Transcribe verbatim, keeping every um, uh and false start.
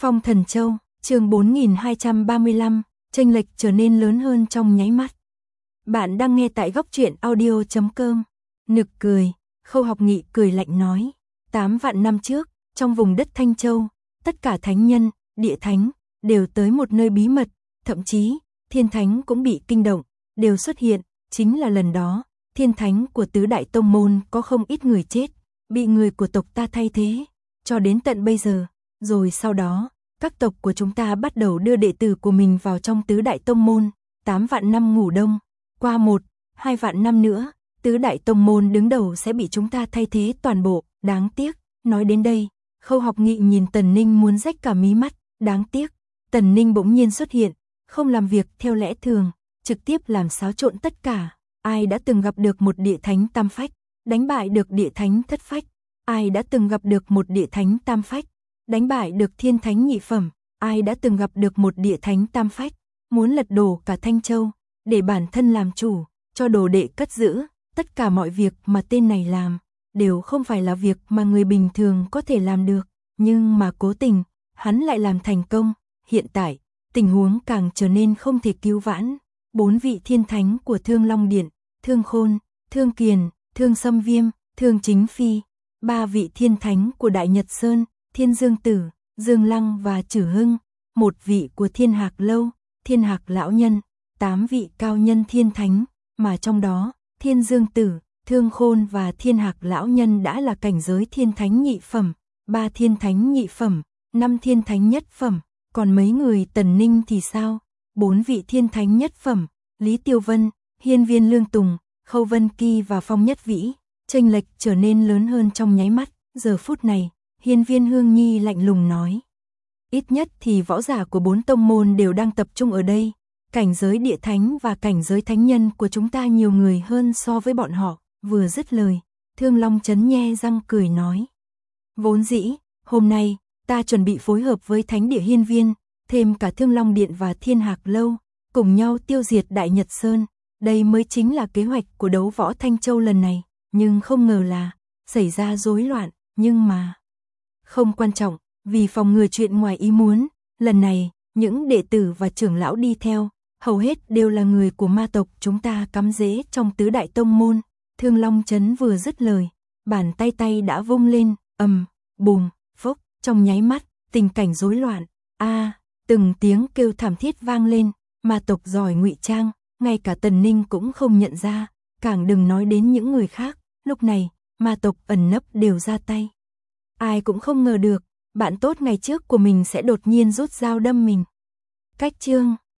Phong Thần Châu, chương bốn nghìn hai trăm ba mươi lăm, chênh lệch trở nên lớn hơn trong nháy mắt. Bạn đang nghe tại góc truyện audio chấm com. Nực cười, Khâu Học Nghị cười lạnh nói, tám vạn năm trước, trong vùng đất Thanh Châu, tất cả thánh nhân, địa thánh, đều tới một nơi bí mật, thậm chí, thiên thánh cũng bị kinh động, đều xuất hiện, chính là lần đó, thiên thánh của tứ đại tông môn có không ít người chết, bị người của tộc ta thay thế, cho đến tận bây giờ, rồi sau đó, các tộc của chúng ta bắt đầu đưa đệ tử của mình vào trong tứ đại tông môn, tám vạn năm ngủ đông, qua một, hai vạn năm nữa, tứ đại tông môn đứng đầu sẽ bị chúng ta thay thế toàn bộ, đáng tiếc, nói đến đây, Khâu Học Nghị nhìn Tần Ninh muốn rách cả mí mắt, đáng tiếc, Tần Ninh bỗng nhiên xuất hiện, không làm việc theo lẽ thường, trực tiếp làm xáo trộn tất cả, ai đã từng gặp được một địa thánh tam phách, đánh bại được địa thánh thất phách, ai đã từng gặp được một địa thánh tam phách, đánh bại được thiên thánh nhị phẩm, ai đã từng gặp được một địa thánh tam phách, muốn lật đổ cả Thanh Châu, để bản thân làm chủ, cho đồ đệ cất giữ, tất cả mọi việc mà tên này làm, đều không phải là việc mà người bình thường có thể làm được, nhưng mà cố tình, hắn lại làm thành công, hiện tại, tình huống càng trở nên không thể cứu vãn, bốn vị thiên thánh của Thương Long Điện, Thương Khôn, Thương Kiền, Thương Sâm Viêm, Thương Chính Phi, ba vị thiên thánh của Đại Nhật Sơn, Thiên Dương Tử, Dương Lăng và Trử Hưng, một vị của Thiên Hạc Lâu, Thiên Hạc Lão Nhân, tám vị cao nhân thiên thánh, mà trong đó, Thiên Dương Tử, Thương Khôn và Thiên Hạc Lão Nhân đã là cảnh giới thiên thánh nhị phẩm, ba thiên thánh nhị phẩm, năm thiên thánh nhất phẩm, còn mấy người Tần Ninh thì sao? Bốn vị thiên thánh nhất phẩm, Lý Tiêu Vân, Hiên Viên Lương Tùng, Khâu Vân Kỳ và Phong Nhất Vĩ, chênh lệch trở nên lớn hơn trong nháy mắt, giờ phút này, Hiên Viên Hương Nhi lạnh lùng nói. Ít nhất thì võ giả của bốn tông môn đều đang tập trung ở đây, cảnh giới địa thánh và cảnh giới thánh nhân của chúng ta nhiều người hơn so với bọn họ, vừa dứt lời, Thương Long Chấn nhe răng cười nói. Vốn dĩ, hôm nay, ta chuẩn bị phối hợp với Thánh Địa Hiên Viên, thêm cả Thương Long Điện và Thiên Hạc Lâu, cùng nhau tiêu diệt Đại Nhật Sơn, đây mới chính là kế hoạch của đấu võ Thanh Châu lần này, nhưng không ngờ là, xảy ra rối loạn, nhưng mà... Không quan trọng, vì phòng ngừa chuyện ngoài ý muốn, lần này, những đệ tử và trưởng lão đi theo, hầu hết đều là người của ma tộc chúng ta cắm rễ trong tứ đại tông môn. Thương Long Chấn vừa dứt lời, bàn tay tay đã vung lên, ầm, bùm, phốc, trong nháy mắt, tình cảnh rối loạn, a, từng tiếng kêu thảm thiết vang lên, ma tộc giỏi ngụy trang, ngay cả Tần Ninh cũng không nhận ra, càng đừng nói đến những người khác, lúc này, ma tộc ẩn nấp đều ra tay. Ai cũng không ngờ được, bạn tốt ngày trước của mình sẽ đột nhiên rút dao đâm mình. Cách chương